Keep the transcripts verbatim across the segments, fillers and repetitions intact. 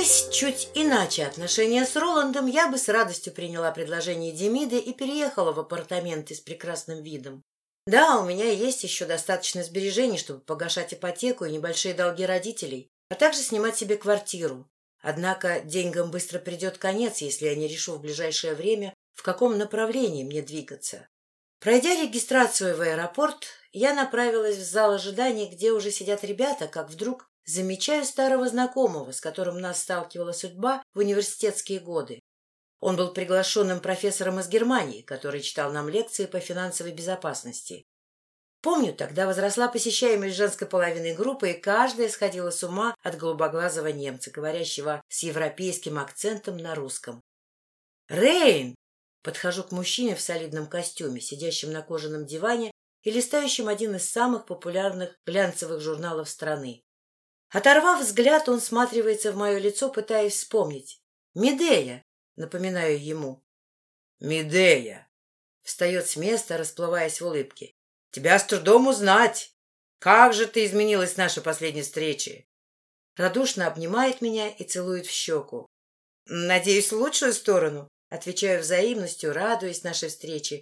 Сложись чуть иначе отношения с Роландом, я бы с радостью приняла предложение Демида и переехала в апартаменты с прекрасным видом. Да, у меня есть еще достаточно сбережений, чтобы погашать ипотеку и небольшие долги родителей, а также снимать себе квартиру. Однако деньгам быстро придет конец, если я не решу в ближайшее время, в каком направлении мне двигаться. Пройдя регистрацию в аэропорт, я направилась в зал ожидания, где уже сидят ребята, как вдруг замечаю старого знакомого, с которым нас сталкивала судьба в университетские годы. Он был приглашенным профессором из Германии, который читал нам лекции по финансовой безопасности. Помню, тогда возросла посещаемость женской половины группы, и каждая сходила с ума от голубоглазого немца, говорящего с европейским акцентом на русском. «Рейн!» Подхожу к мужчине в солидном костюме, сидящем на кожаном диване и листающем один из самых популярных глянцевых журналов страны. Оторвав взгляд, он всматривается в мое лицо, пытаясь вспомнить. «Медея!» — напоминаю ему. «Медея!» — встает с места, расплываясь в улыбке. «Тебя с трудом узнать! Как же ты изменилась с нашей последней встречи!» Радушно обнимает меня и целует в щеку. «Надеюсь, в лучшую сторону?» — отвечаю взаимностью, радуясь нашей встрече.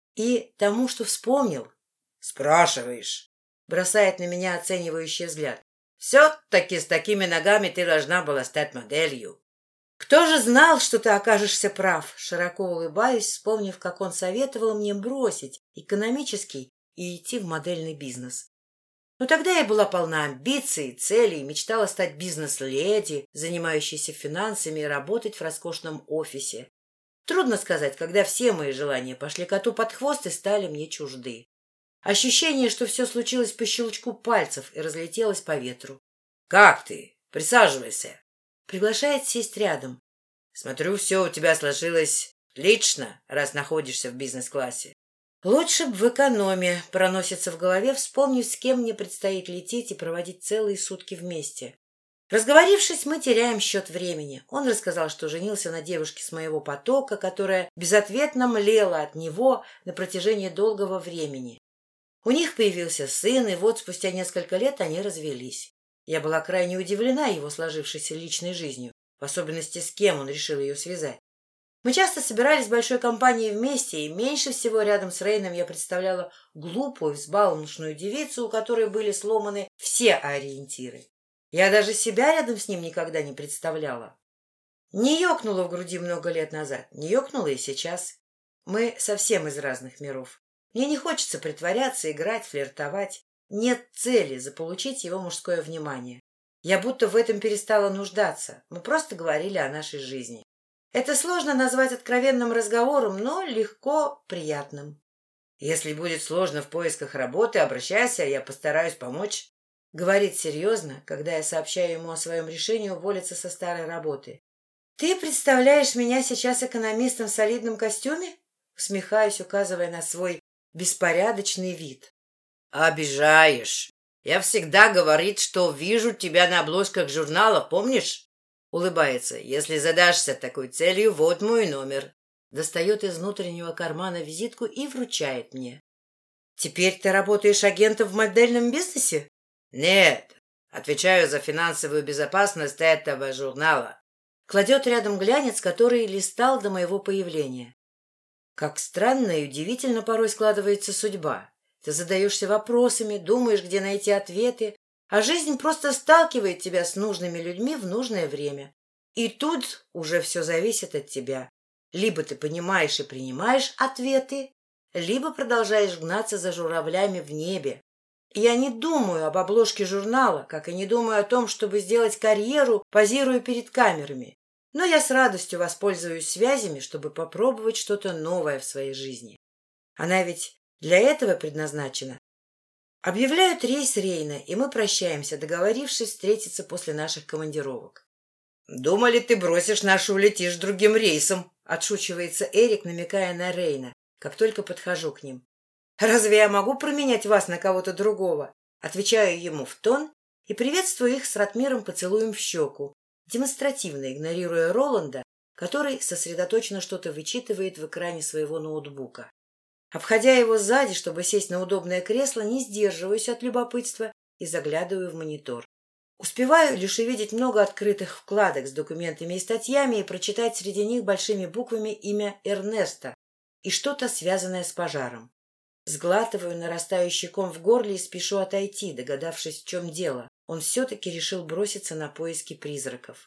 И тому, что вспомнил. «Спрашиваешь?» — бросает на меня оценивающий взгляд. «Все-таки с такими ногами ты должна была стать моделью». «Кто же знал, что ты окажешься прав?» Широко улыбаюсь, вспомнив, как он советовал мне бросить экономический и идти в модельный бизнес. Но тогда я была полна амбиций, целей, мечтала стать бизнес-леди, занимающейся финансами и работать в роскошном офисе. Трудно сказать, когда все мои желания пошли коту под хвост и стали мне чужды. Ощущение, что все случилось по щелчку пальцев и разлетелось по ветру. «Как ты? Присаживайся!» Приглашает сесть рядом. «Смотрю, все у тебя сложилось отлично, раз находишься в бизнес-классе». «Лучше б в экономе», проносится в голове, вспомнив, с кем мне предстоит лететь и проводить целые сутки вместе. Разговорившись, мы теряем счет времени. Он рассказал, что женился на девушке с моего потока, которая безответно млела от него на протяжении долгого времени. У них появился сын, и вот спустя несколько лет они развелись. Я была крайне удивлена его сложившейся личной жизнью, в особенности с кем он решил ее связать. Мы часто собирались большой компанией вместе, и меньше всего рядом с Рейном я представляла глупую, взбалмошную девицу, у которой были сломаны все ориентиры. Я даже себя рядом с ним никогда не представляла. Не ёкнуло в груди много лет назад, не ёкнуло и сейчас. Мы совсем из разных миров. Мне не хочется притворяться, играть, флиртовать. Нет цели заполучить его мужское внимание. Я будто в этом перестала нуждаться. Мы просто говорили о нашей жизни. Это сложно назвать откровенным разговором, но легко приятным. «Если будет сложно в поисках работы, обращайся, я постараюсь помочь», — говорит серьезно, когда я сообщаю ему о своем решении уволиться со старой работы. «Ты представляешь меня сейчас экономистом в солидном костюме?» Усмехаюсь, указывая на свой беспорядочный вид. «Обижаешь. Я всегда говорит, что вижу тебя на обложках журналов, помнишь?» Улыбается. «Если задашься такой целью, вот мой номер». Достает из внутреннего кармана визитку и вручает мне. «Теперь ты работаешь агентом в модельном бизнесе?» «Нет. Отвечаю за финансовую безопасность этого журнала». Кладет рядом глянец, который листал до моего появления. Как странно и удивительно порой складывается судьба. Ты задаешься вопросами, думаешь, где найти ответы, а жизнь просто сталкивает тебя с нужными людьми в нужное время. И тут уже все зависит от тебя. Либо ты понимаешь и принимаешь ответы, либо продолжаешь гнаться за журавлями в небе. Я не думаю об обложке журнала, как и не думаю о том, чтобы сделать карьеру, позируя перед камерами. Но я с радостью воспользуюсь связями, чтобы попробовать что-то новое в своей жизни. Она ведь для этого предназначена. Объявляют рейс Рейна, и мы прощаемся, договорившись встретиться после наших командировок. «Думали, ты бросишь нас и улетишь другим рейсом», — отшучивается Эрик, намекая на Рейна, как только подхожу к ним. «Разве я могу променять вас на кого-то другого?» Отвечаю ему в тон и приветствую их с Ратмиром поцелуем в щеку, демонстративно игнорируя Роланда, который сосредоточенно что-то вычитывает в экране своего ноутбука. Обходя его сзади, чтобы сесть на удобное кресло, не сдерживаюсь от любопытства и заглядываю в монитор. Успеваю лишь увидеть много открытых вкладок с документами и статьями и прочитать среди них большими буквами имя Эрнеста и что-то связанное с пожаром. Сглатываю нарастающий ком в горле и спешу отойти, догадавшись, в чем дело. Он все-таки решил броситься на поиски призраков.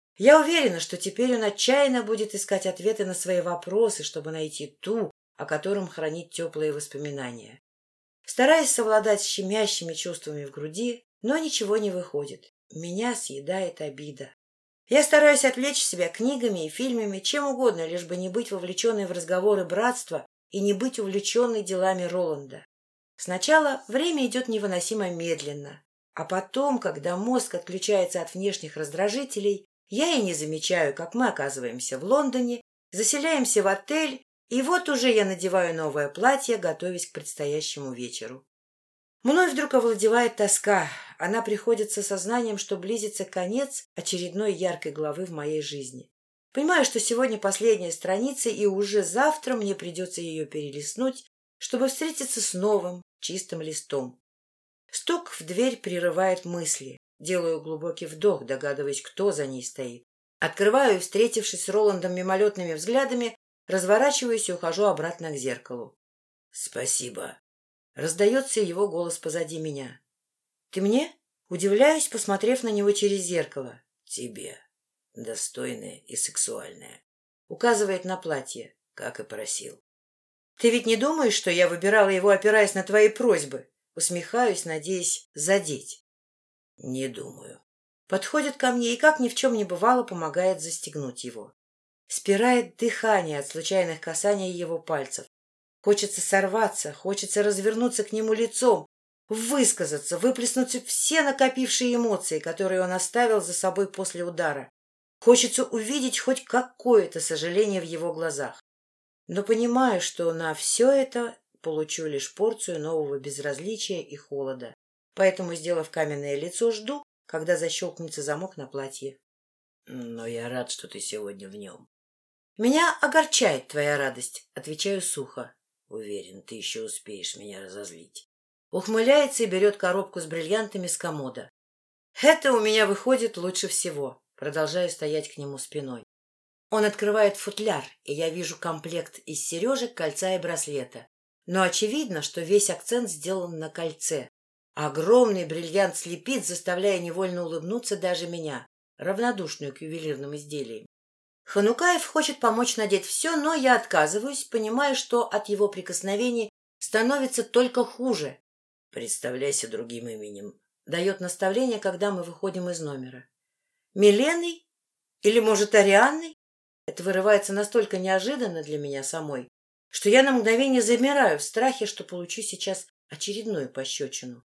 Я уверена, что теперь он отчаянно будет искать ответы на свои вопросы, чтобы найти ту, о котором хранит теплые воспоминания. Стараюсь совладать с щемящими чувствами в груди, но ничего не выходит. Меня съедает обида. Я стараюсь отвлечь себя книгами и фильмами, чем угодно, лишь бы не быть вовлеченной в разговоры братства и не быть увлеченной делами Роланда. Сначала время идет невыносимо медленно, а потом, когда мозг отключается от внешних раздражителей, я и не замечаю, как мы оказываемся в Лондоне, заселяемся в отель, и вот уже я надеваю новое платье, готовясь к предстоящему вечеру. Мной вдруг овладевает тоска. Она приходит с осознанием, что близится конец очередной яркой главы в моей жизни. Понимаю, что сегодня последняя страница, и уже завтра мне придется ее перелистнуть, чтобы встретиться с новым, чистым листом. Стук в дверь прерывает мысли. Делаю глубокий вдох, догадываясь, кто за ней стоит. Открываю и, встретившись с Роландом мимолетными взглядами, разворачиваюсь и ухожу обратно к зеркалу. — Спасибо. Раздается его голос позади меня. — Ты мне? Удивляюсь, посмотрев на него через зеркало. — Тебе. Достойная и сексуальная. Указывает на платье, как и просил. — Ты ведь не думаешь, что я выбирала его, опираясь на твои просьбы? Усмехаюсь, надеясь задеть. — Не думаю. Подходит ко мне и, как ни в чем не бывало, помогает застегнуть его. Спирает дыхание от случайных касаний его пальцев. Хочется сорваться, хочется развернуться к нему лицом, высказаться, выплеснуть все накопившие эмоции, которые он оставил за собой после удара. Хочется увидеть хоть какое-то сожаление в его глазах. Но понимаю, что на все это получу лишь порцию нового безразличия и холода. Поэтому, сделав каменное лицо, жду, когда защелкнется замок на платье. — Но я рад, что ты сегодня в нем. — Меня огорчает твоя радость, — отвечаю сухо. — Уверен, ты еще успеешь меня разозлить. Ухмыляется и берет коробку с бриллиантами с комода. — Это у меня выходит лучше всего. Продолжаю стоять к нему спиной. Он открывает футляр, и я вижу комплект из сережек, кольца и браслета. Но очевидно, что весь акцент сделан на кольце. Огромный бриллиант слепит, заставляя невольно улыбнуться даже меня, равнодушную к ювелирным изделиям. Ханукаев хочет помочь надеть все, но я отказываюсь, понимая, что от его прикосновений становится только хуже. «Представляйся другим именем», — дает наставление, когда мы выходим из номера. «Миленой? Или, может, Арианной?» Это вырывается настолько неожиданно для меня самой, что я на мгновение замираю в страхе, что получу сейчас очередную пощечину.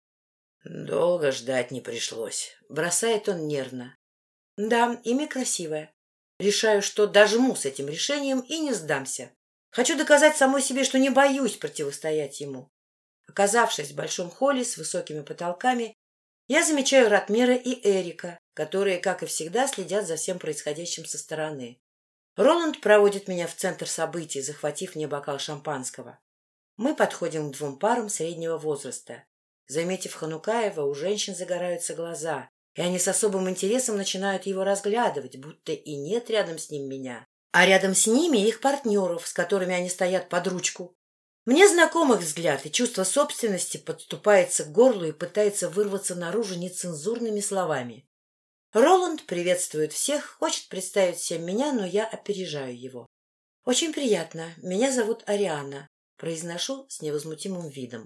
«Долго ждать не пришлось», — бросает он нервно. «Да, имя красивое. Решаю, что дожму с этим решением и не сдамся. Хочу доказать самой себе, что не боюсь противостоять ему». Оказавшись в большом холле с высокими потолками, я замечаю Ратмира и Эрика, которые, как и всегда, следят за всем происходящим со стороны. Роланд проводит меня в центр событий, захватив мне бокал шампанского. Мы подходим к двум парам среднего возраста. Заметив Ханукаева, у женщин загораются глаза, и они с особым интересом начинают его разглядывать, будто и нет рядом с ним меня, а рядом с ними их партнеров, с которыми они стоят под ручку. Мне знаком их взгляд, и чувство собственности подступается к горлу и пытается вырваться наружу нецензурными словами. Роланд приветствует всех, хочет представить всем меня, но я опережаю его. «Очень приятно. Меня зовут Ариана», — произношу с невозмутимым видом.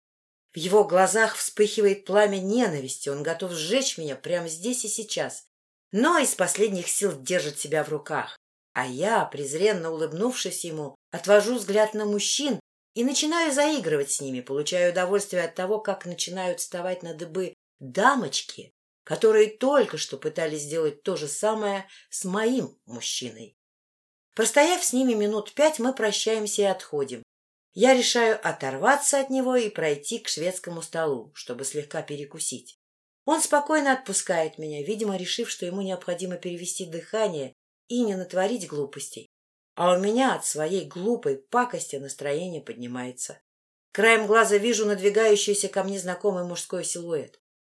В его глазах вспыхивает пламя ненависти, он готов сжечь меня прямо здесь и сейчас, но из последних сил держит себя в руках. А я, презренно улыбнувшись ему, отвожу взгляд на мужчин и начинаю заигрывать с ними, получая удовольствие от того, как начинают вставать на дыбы дамочки, которые только что пытались сделать то же самое с моим мужчиной. Простояв с ними минут пять, мы прощаемся и отходим. Я решаю оторваться от него и пройти к шведскому столу, чтобы слегка перекусить. Он спокойно отпускает меня, видимо, решив, что ему необходимо перевести дыхание и не натворить глупостей. А у меня от своей глупой пакости настроение поднимается. Краем глаза вижу надвигающийся ко мне знакомый мужской силуэт.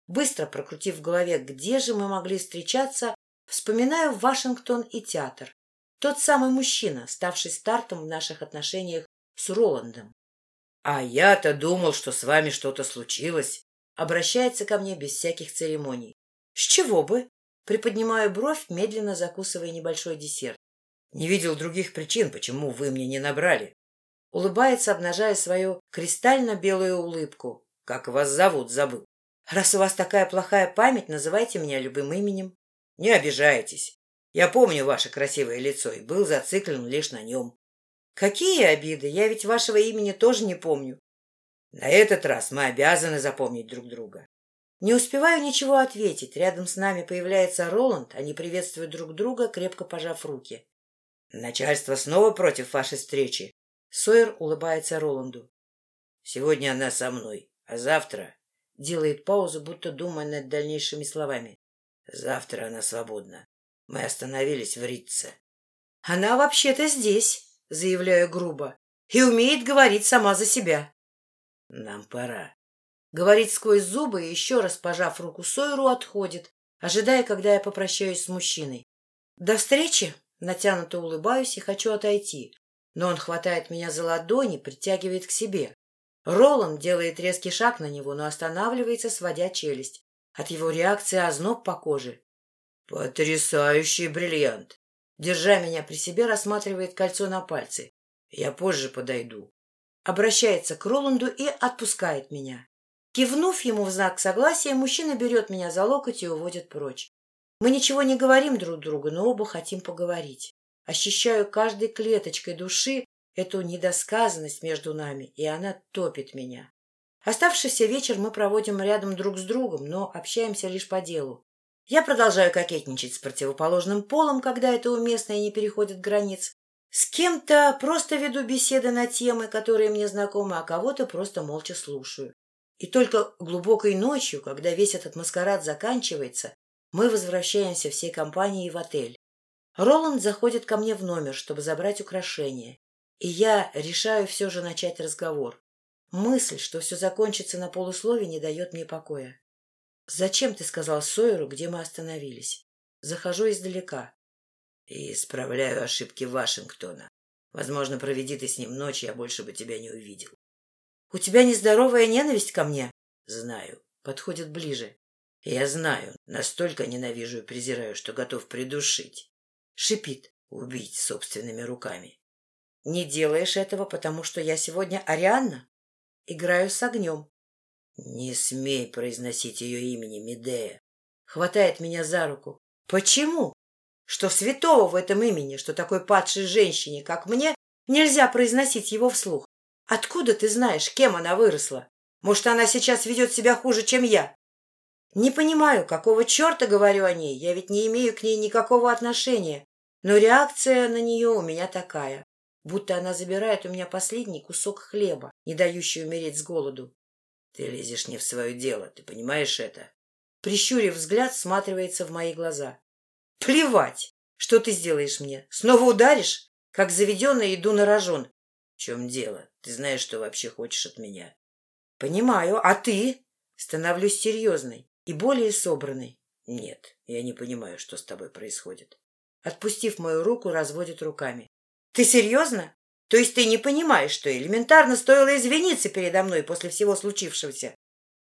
Быстро прокрутив в голове, где же мы могли встречаться, вспоминаю Вашингтон и театр. Тот самый мужчина, ставший стартом в наших отношениях с Роландом. — А я-то думал, что с вами что-то случилось. Обращается ко мне без всяких церемоний. — С чего бы? Приподнимаю бровь, медленно закусывая небольшой десерт. — Не видел других причин, почему вы мне не набрали. Улыбается, обнажая свою кристально-белую улыбку. — Как вас зовут, забыл. — Раз у вас такая плохая память, называйте меня любым именем. — Не обижайтесь. Я помню ваше красивое лицо и был зациклен лишь на нем. — Какие обиды? Я ведь вашего имени тоже не помню. На этот раз мы обязаны запомнить друг друга. Не успеваю ничего ответить. Рядом с нами появляется Роланд. Они приветствуют друг друга, крепко пожав руки. — Начальство снова против вашей встречи. Сойер улыбается Роланду. — Сегодня она со мной, а завтра... Делает паузу, будто думая над дальнейшими словами. — Завтра она свободна. Мы остановились в Ритце. — Она вообще-то здесь, заявляю грубо, и умеет говорить сама за себя. — Нам пора. Говорит сквозь зубы и, еще раз пожав руку Сойеру, отходит, ожидая, когда я попрощаюсь с мужчиной. — До встречи! Натянуто улыбаюсь и хочу отойти, но он хватает меня за ладони, притягивает к себе. Роланд делает резкий шаг на него, но останавливается, сводя челюсть. От его реакции озноб по коже. — Потрясающий бриллиант! Держа меня при себе, рассматривает кольцо на пальце. Я позже подойду. Обращается к Роланду и отпускает меня. Кивнув ему в знак согласия, мужчина берет меня за локоть и уводит прочь. Мы ничего не говорим друг другу, но оба хотим поговорить. Ощущаю каждой клеточкой души эту недосказанность между нами, и она топит меня. Оставшийся вечер мы проводим рядом друг с другом, но общаемся лишь по делу. Я продолжаю кокетничать с противоположным полом, когда это уместно и не переходит границ. С кем-то просто веду беседы на темы, которые мне знакомы, а кого-то просто молча слушаю. И только глубокой ночью, когда весь этот маскарад заканчивается, мы возвращаемся всей компанией в отель. Роланд заходит ко мне в номер, чтобы забрать украшения. И я решаю все же начать разговор. Мысль, что все закончится на полуслове, не дает мне покоя. — Зачем ты сказал Сойеру, где мы остановились? Захожу издалека. — И исправляю ошибки Вашингтона. Возможно, проведи ты с ним ночь, я больше бы тебя не увидел. — У тебя нездоровая ненависть ко мне? — Знаю. Подходит ближе. — Я знаю. Настолько ненавижу и презираю, что готов придушить. Шипит. Убить собственными руками. — Не делаешь этого, потому что я сегодня Арианна? Играю с огнем. — Не смей произносить ее имени, Медея. Хватает меня за руку. — Почему? Что святого в этом имени, что такой падшей женщине, как мне, нельзя произносить его вслух? Откуда ты знаешь, кем она выросла? Может, она сейчас ведет себя хуже, чем я? Не понимаю, какого черта говорю о ней, я ведь не имею к ней никакого отношения. Но реакция на нее у меня такая, будто она забирает у меня последний кусок хлеба, не дающий умереть с голоду. Ты лезешь не в свое дело, ты понимаешь это? Прищурив взгляд, всматривается в мои глаза. Плевать, что ты сделаешь мне. Снова ударишь? Как заведенный иду на рожон. В чем дело? Ты знаешь, что вообще хочешь от меня? Понимаю. А ты? Становлюсь серьезной и более собранной. Нет, я не понимаю, что с тобой происходит. Отпустив мою руку, разводит руками. Ты серьезно? То есть ты не понимаешь, что элементарно стоило извиниться передо мной после всего случившегося?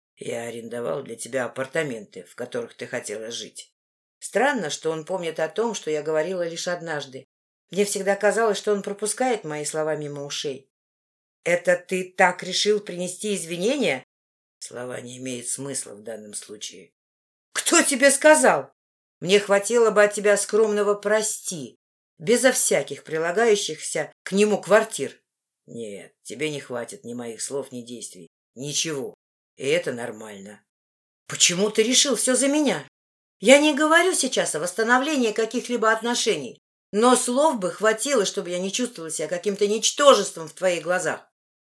Я арендовал для тебя апартаменты, в которых ты хотела жить. Странно, что он помнит о том, что я говорила лишь однажды. Мне всегда казалось, что он пропускает мои слова мимо ушей. Это ты так решил принести извинения? Слова не имеют смысла в данном случае. Кто тебе сказал? Мне хватило бы от тебя скромного «прости», безо всяких прилагающихся к нему квартир. Нет, тебе не хватит ни моих слов, ни действий. Ничего. И это нормально. Почему ты решил все за меня? Я не говорю сейчас о восстановлении каких-либо отношений, но слов бы хватило, чтобы я не чувствовала себя каким-то ничтожеством в твоих глазах.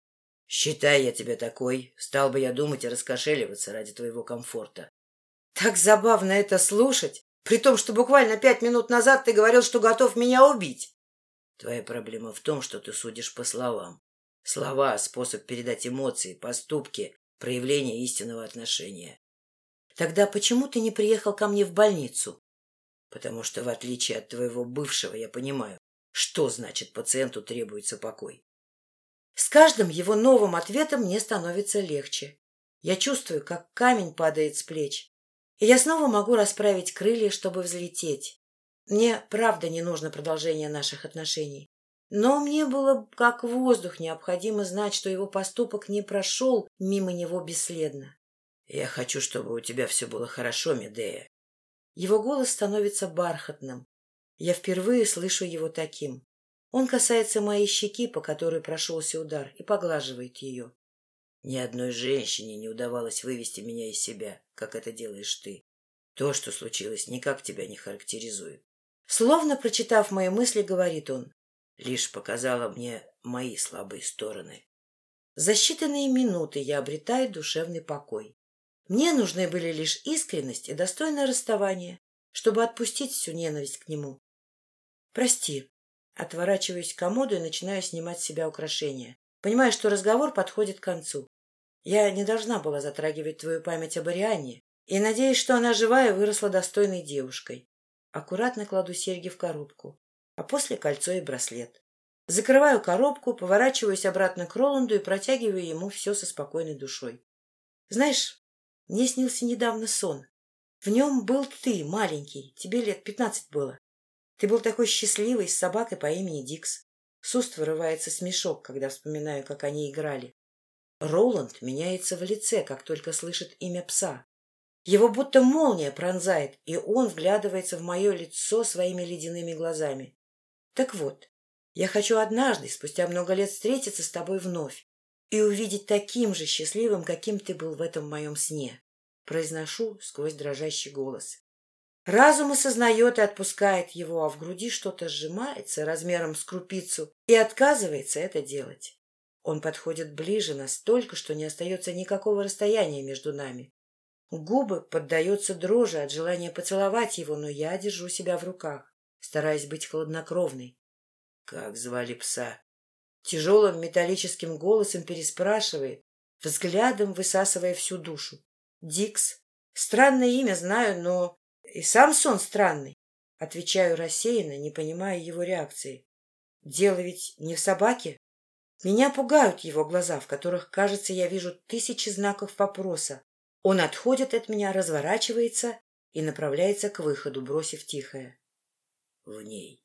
Считай я тебя такой, стал бы я думать и раскошеливаться ради твоего комфорта. Так забавно это слушать, при том, что буквально пять минут назад ты говорил, что готов меня убить. Твоя проблема в том, что ты судишь по словам. Слова — способ передать эмоции, поступки, проявление истинного отношения. Тогда почему ты не приехал ко мне в больницу? Потому что, в отличие от твоего бывшего, я понимаю, что значит пациенту требуется покой. С каждым его новым ответом мне становится легче. Я чувствую, как камень падает с плеч, и я снова могу расправить крылья, чтобы взлететь. Мне правда не нужно продолжение наших отношений. Но мне было как воздух необходимо знать, что его поступок не прошел мимо него бесследно. «Я хочу, чтобы у тебя все было хорошо, Медея». Его голос становится бархатным. Я впервые слышу его таким. Он касается моей щеки, по которой прошелся удар, и поглаживает ее. Ни одной женщине не удавалось вывести меня из себя, как это делаешь ты. То, что случилось, никак тебя не характеризует. Словно прочитав мои мысли, говорит он, лишь показала мне мои слабые стороны. За считанные минуты я обретаю душевный покой. Мне нужны были лишь искренность и достойное расставание, чтобы отпустить всю ненависть к нему. Прости. Отворачиваюсь к комоду и начинаю снимать с себя украшения. Понимаю, что разговор подходит к концу. Я не должна была затрагивать твою память об Арианне и надеюсь, что она жива и выросла достойной девушкой. Аккуратно кладу серьги в коробку, а после кольцо и браслет. Закрываю коробку, поворачиваюсь обратно к Роланду и протягиваю ему все со спокойной душой. Знаешь, мне снился недавно сон. В нем был ты, маленький, тебе лет пятнадцать было. Ты был такой счастливый, с собакой по имени Дикс. С уст вырывается смешок, когда вспоминаю, как они играли. Роланд меняется в лице, как только слышит имя пса. Его будто молния пронзает, и он вглядывается в мое лицо своими ледяными глазами. Так вот, я хочу однажды, спустя много лет, встретиться с тобой вновь и увидеть таким же счастливым, каким ты был в этом моем сне. Произношу сквозь дрожащий голос. Разум осознает и отпускает его, а в груди что-то сжимается размером с крупицу и отказывается это делать. Он подходит ближе настолько, что не остается никакого расстояния между нами. Губы поддаются дрожи от желания поцеловать его, но я держу себя в руках, стараясь быть хладнокровной. — Как звали пса? Тяжелым металлическим голосом переспрашивает, взглядом высасывая всю душу. — Дикс. Странное имя, знаю, но и сам сон странный. Отвечаю рассеянно, не понимая его реакции. Дело ведь не в собаке. Меня пугают его глаза, в которых, кажется, я вижу тысячи знаков вопроса. Он отходит от меня, разворачивается и направляется к выходу, бросив тихое. В ней.